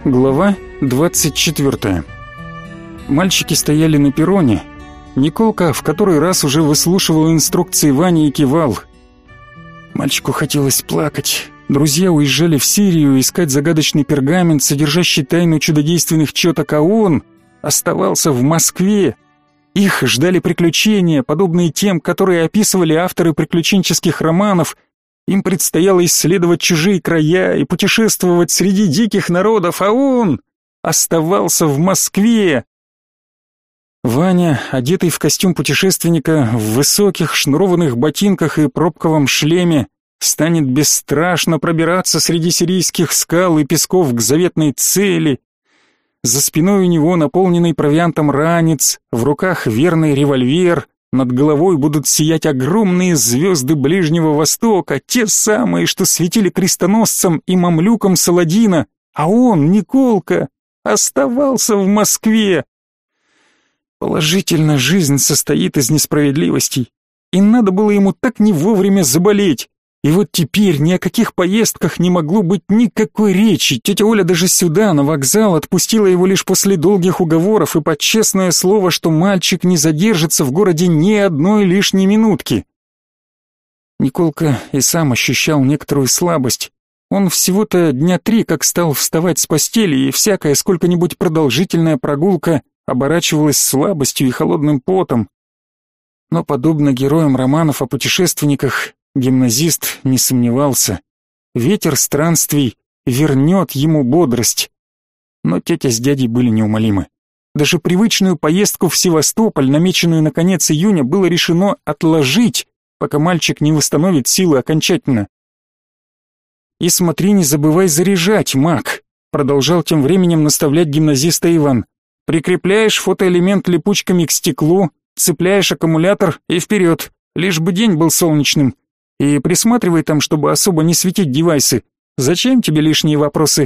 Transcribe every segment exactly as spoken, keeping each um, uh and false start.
Глава двадцать четвёртая. Мальчики стояли на перроне. Николка в который раз уже выслушивал инструкции Вани и кивал. Мальчику хотелось плакать. Друзья уезжали в Сирию искать загадочный пергамент, содержащий тайну чудодейственных чёток, а он оставался в Москве. Их ждали приключения, подобные тем, которые описывали авторы приключенческих романов. Им предстояло исследовать чужие края и путешествовать среди диких народов, а он оставался в Москве. Ваня, одетый в костюм путешественника, в высоких шнурованных ботинках и пробковом шлеме, станет бесстрашно пробираться среди сирийских скал и песков к заветной цели. За спиной у него наполненный провиантом ранец, в руках верный револьвер, над головой будут сиять огромные звезды Ближнего Востока, те самые, что светили крестоносцам и мамлюкам Саладина, а он, Николка, оставался в Москве. Положительно, жизнь состоит из несправедливостей, и надо было ему так не вовремя заболеть. И вот теперь ни о каких поездках не могло быть никакой речи. Тетя Оля даже сюда, на вокзал, отпустила его лишь после долгих уговоров и под честное слово, что мальчик не задержится в городе ни одной лишней минутки. Николка и сам ощущал некоторую слабость. Он всего-то дня три как стал вставать с постели, и всякая сколько-нибудь продолжительная прогулка оборачивалась слабостью и холодным потом. Но, подобно героям романов о путешественниках, гимназист не сомневался. Ветер странствий вернет ему бодрость. Но тетя с дядей были неумолимы. Даже привычную поездку в Севастополь, намеченную на конец июня, было решено отложить, пока мальчик не восстановит силы окончательно. «И смотри, не забывай заряжать, Мак», продолжал тем временем наставлять гимназиста Иван. «Прикрепляешь фотоэлемент липучками к стеклу, цепляешь аккумулятор и вперед, лишь бы день был солнечным. И присматривай там, чтобы особо не светить девайсы. Зачем тебе лишние вопросы?»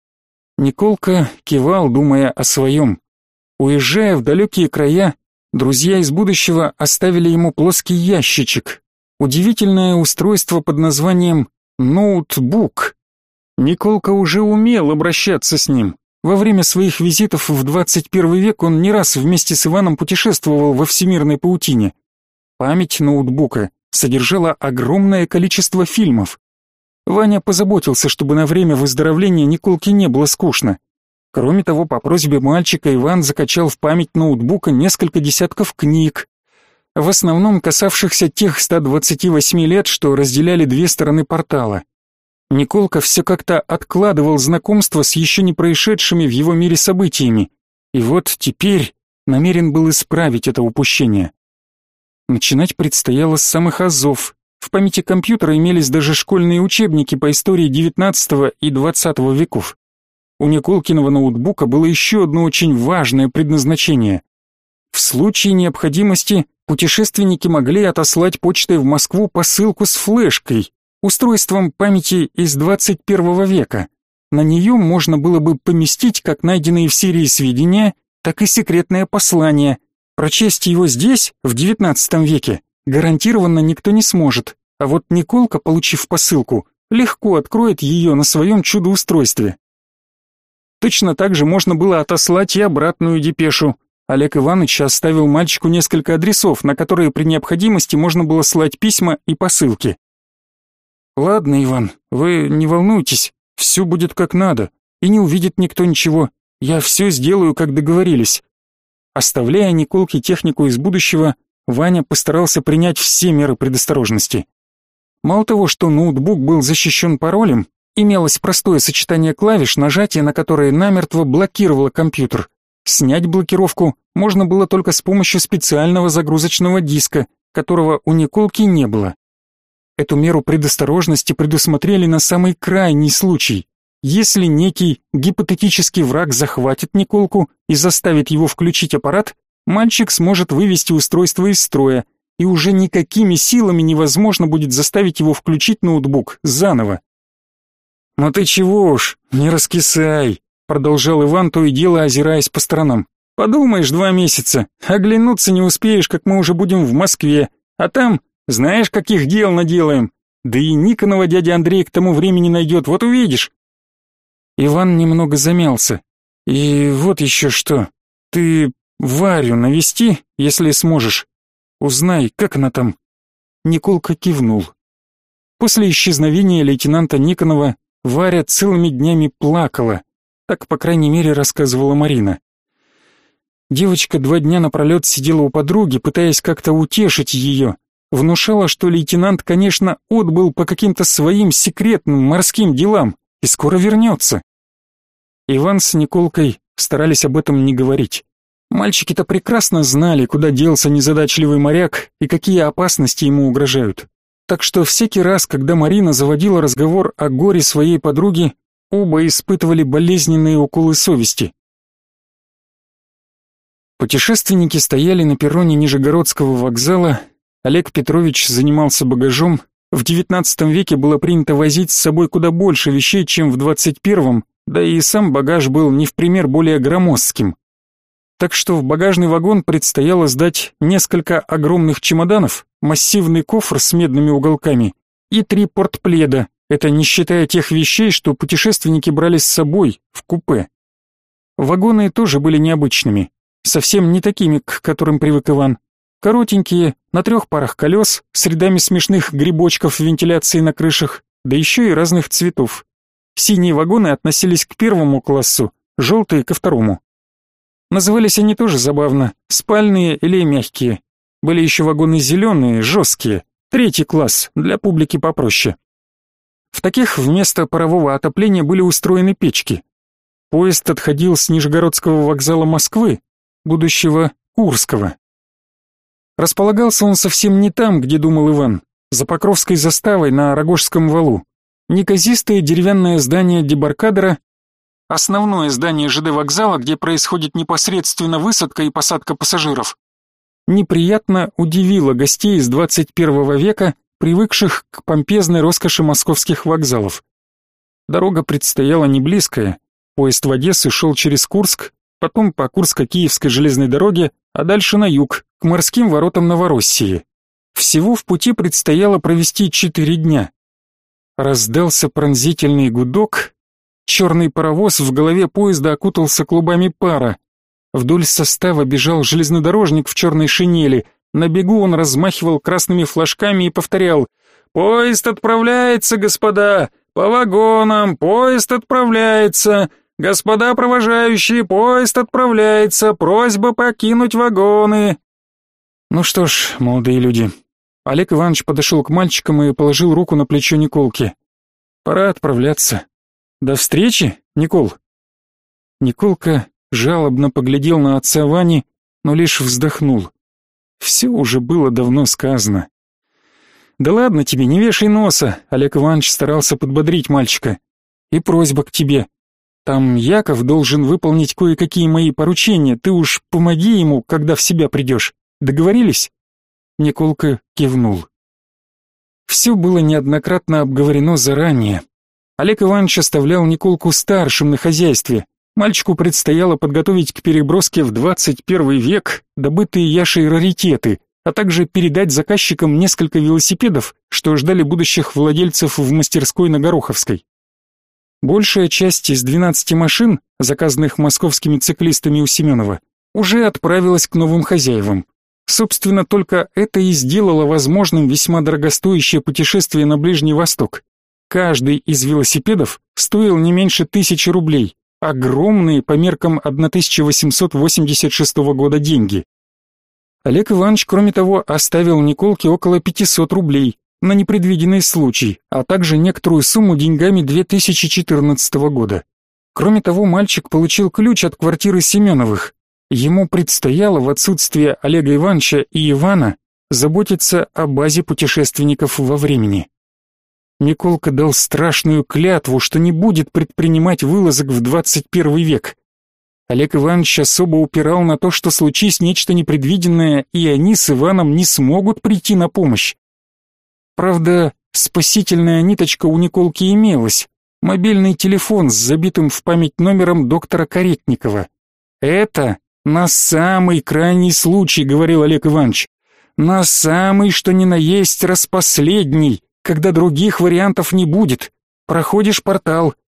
Николка кивал, думая о своем. Уезжая в далекие края, друзья из будущего оставили ему плоский ящичек. Удивительное устройство под названием ноутбук. Николка уже умел обращаться с ним. Во время своих визитов в двадцать первый век он не раз вместе с Иваном путешествовал во всемирной паутине. Память ноутбука содержала огромное количество фильмов. Ваня позаботился, чтобы на время выздоровления Николке не было скучно. Кроме того, по просьбе мальчика Иван закачал в память ноутбука несколько десятков книг, в основном касавшихся тех ста двадцати восьми лет, что разделяли две стороны портала. Николка все как-то откладывал знакомство с еще не происшедшими в его мире событиями, и вот теперь намерен был исправить это упущение. Начинать предстояло с самых азов. В памяти компьютера имелись даже школьные учебники по истории девятнадцатого и двадцатого веков. У Николкиного ноутбука было еще одно очень важное предназначение. В случае необходимости путешественники могли отослать почтой в Москву посылку с флешкой, устройством памяти из двадцать первого века. На нее можно было бы поместить как найденные в Сирии сведения, так и секретное послание. Прочесть его здесь, в девятнадцатом веке, гарантированно никто не сможет, а вот Николка, получив посылку, легко откроет ее на своем чудо-устройстве. Точно так же можно было отослать и обратную депешу. Олег Иванович оставил мальчику несколько адресов, на которые при необходимости можно было слать письма и посылки. «Ладно, Иван, вы не волнуйтесь, все будет как надо, и не увидит никто ничего, я все сделаю, как договорились». Оставляя Николке технику из будущего, Ваня постарался принять все меры предосторожности. Мало того, что ноутбук был защищен паролем, имелось простое сочетание клавиш, нажатие на которые намертво блокировало компьютер. Снять блокировку можно было только с помощью специального загрузочного диска, которого у Николки не было. Эту меру предосторожности предусмотрели на самый крайний случай. Если некий гипотетический враг захватит Николку и заставит его включить аппарат, мальчик сможет вывести устройство из строя, и уже никакими силами невозможно будет заставить его включить ноутбук заново. «Ну ты чего уж, не раскисай», — продолжал Иван, то и дело озираясь по сторонам. «Подумаешь, два месяца, оглянуться не успеешь, как мы уже будем в Москве, а там, знаешь, каких дел наделаем. Да и Никонова дядя Андрей к тому времени найдет, вот увидишь». Иван немного замялся. И вот еще что. Ты Варю навести, если сможешь. Узнай, как она там. Николка кивнул. После исчезновения лейтенанта Никонова Варя целыми днями плакала. Так, по крайней мере, рассказывала Марина. Девочка два дня напролет сидела у подруги, пытаясь как-то утешить ее. Внушала, что лейтенант, конечно, отбыл по каким-то своим секретным морским делам и скоро вернется. Иван с Николкой старались об этом не говорить. Мальчики-то прекрасно знали, куда делся незадачливый моряк и какие опасности ему угрожают. Так что всякий раз, когда Марина заводила разговор о горе своей подруги, оба испытывали болезненные уколы совести. Путешественники стояли на перроне Нижегородского вокзала. Олег Петрович занимался багажом. В девятнадцатом веке было принято возить с собой куда больше вещей, чем в двадцать первом, да и сам багаж был не в пример более громоздким. Так что в багажный вагон предстояло сдать несколько огромных чемоданов, массивный кофр с медными уголками и три портпледа, это не считая тех вещей, что путешественники брали с собой в купе. Вагоны тоже были необычными, совсем не такими, к которым привык Иван. Коротенькие, на трех парах колес, с рядами смешных грибочков вентиляции на крышах, да еще и разных цветов. Синие вагоны относились к первому классу, желтые ко второму. Назывались они тоже забавно, спальные или мягкие. Были еще вагоны зеленые, жесткие, третий класс, для публики попроще. В таких вместо парового отопления были устроены печки. Поезд отходил с Нижегородского вокзала Москвы, будущего Курского. Располагался он совсем не там, где думал Иван, за Покровской заставой на Рогожском валу. Неказистое деревянное здание дебаркадера, основное здание ЖД вокзала, где происходит непосредственно высадка и посадка пассажиров, неприятно удивило гостей из двадцать первого века, привыкших к помпезной роскоши московских вокзалов. Дорога предстояла не близкая. Поезд в Одессу шел через Курск, потом по Курско-Киевской железной дороге, а дальше на юг, к морским воротам Новороссии. Всего в пути предстояло провести четыре дня. Раздался пронзительный гудок. Черный паровоз в голове поезда окутался клубами пара. Вдоль состава бежал железнодорожник в черной шинели. На бегу он размахивал красными флажками и повторял: «Поезд отправляется, господа! По вагонам! Поезд отправляется! Господа провожающие, поезд отправляется! Просьба покинуть вагоны!» Ну что ж, молодые люди. Олег Иванович подошел к мальчикам и положил руку на плечо Николки. «Пора отправляться. До встречи, Никол!» Николка жалобно поглядел на отца Вани, но лишь вздохнул. Все уже было давно сказано. «Да ладно тебе, не вешай носа», — Олег Иванович старался подбодрить мальчика. «И просьба к тебе. Там Яков должен выполнить кое-какие мои поручения, ты уж помоги ему, когда в себя придешь. Договорились?» Николка кивнул. Все было неоднократно обговорено заранее. Олег Иванович оставлял Николку старшим на хозяйстве. Мальчику предстояло подготовить к переброске в двадцать первый век добытые Яшей раритеты, а также передать заказчикам несколько велосипедов, что ждали будущих владельцев в мастерской на Гороховской. Большая часть из двенадцати машин, заказанных московскими циклистами у Семенова, уже отправилась к новым хозяевам. Собственно, только это и сделало возможным весьма дорогостоящее путешествие на Ближний Восток. Каждый из велосипедов стоил не меньше тысячи рублей, огромные по меркам тысяча восемьсот восемьдесят шестого года деньги. Олег Иванович, кроме того, оставил Николке около пятисот рублей на непредвиденный случай, а также некоторую сумму деньгами две тысячи четырнадцатого года. Кроме того, мальчик получил ключ от квартиры Семеновых. Ему предстояло в отсутствие Олега Ивановича и Ивана заботиться о базе путешественников во времени. Николка дал страшную клятву, что не будет предпринимать вылазок в двадцать первый век. Олег Иванович особо упирал на то, что случись нечто непредвиденное, и они с Иваном не смогут прийти на помощь. Правда, спасительная ниточка у Николки имелась. Мобильный телефон с забитым в память номером доктора Каретникова. «Это на самый крайний случай», — говорил Олег Иванович. «На самый, что ни на есть, распоследний, когда других вариантов не будет. Проходишь портал,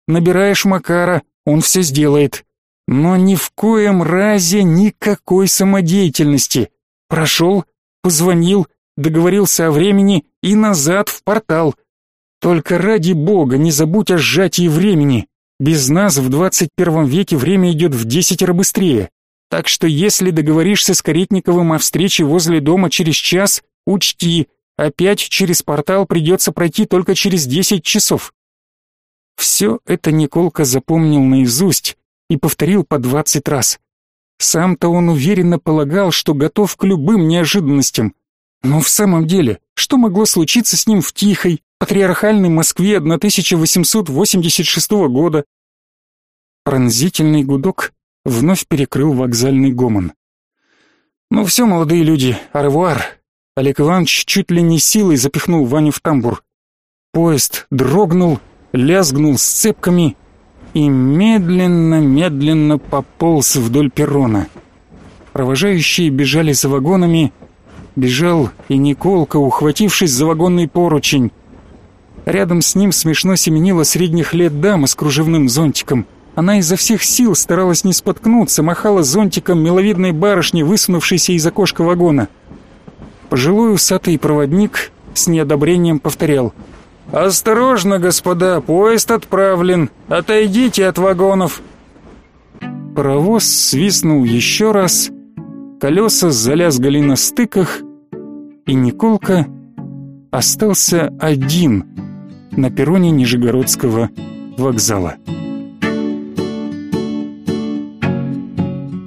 набираешь Макара, он все сделает. Но ни в коем разе никакой самодеятельности. Прошел, позвонил, договорился о времени и назад в портал. Только ради бога не забудь о сжатии времени. Без нас в двадцать первом веке время идет в десятеро быстрее. Так что если договоришься с Каретниковым о встрече возле дома через час, учти, опять через портал придется пройти только через десять часов. Все это Николка запомнил наизусть и повторил по двадцать раз. Сам-то он уверенно полагал, что готов к любым неожиданностям. Но в самом деле, что могло случиться с ним в тихой, патриархальной Москве тысяча восемьсот восемьдесят шестого года? Пронзительный гудок вновь перекрыл вокзальный гомон. «Ну все, молодые люди, аревуар!» Олег Иванович чуть ли не силой запихнул Ваню в тамбур. Поезд дрогнул, лязгнул сцепками и медленно-медленно пополз вдоль перрона. Провожающие бежали за вагонами, бежал и Николка, ухватившись за вагонный поручень. Рядом с ним смешно семенила средних лет дама с кружевным зонтиком. Она изо всех сил старалась не споткнуться, махала зонтиком миловидной барышни, высунувшейся из окошка вагона. Пожилой усатый проводник с неодобрением повторял: «Осторожно, господа, поезд отправлен, отойдите от вагонов». Паровоз свистнул еще раз, колеса залязгали на стыках, и Николка остался один на перроне Нижегородского вокзала.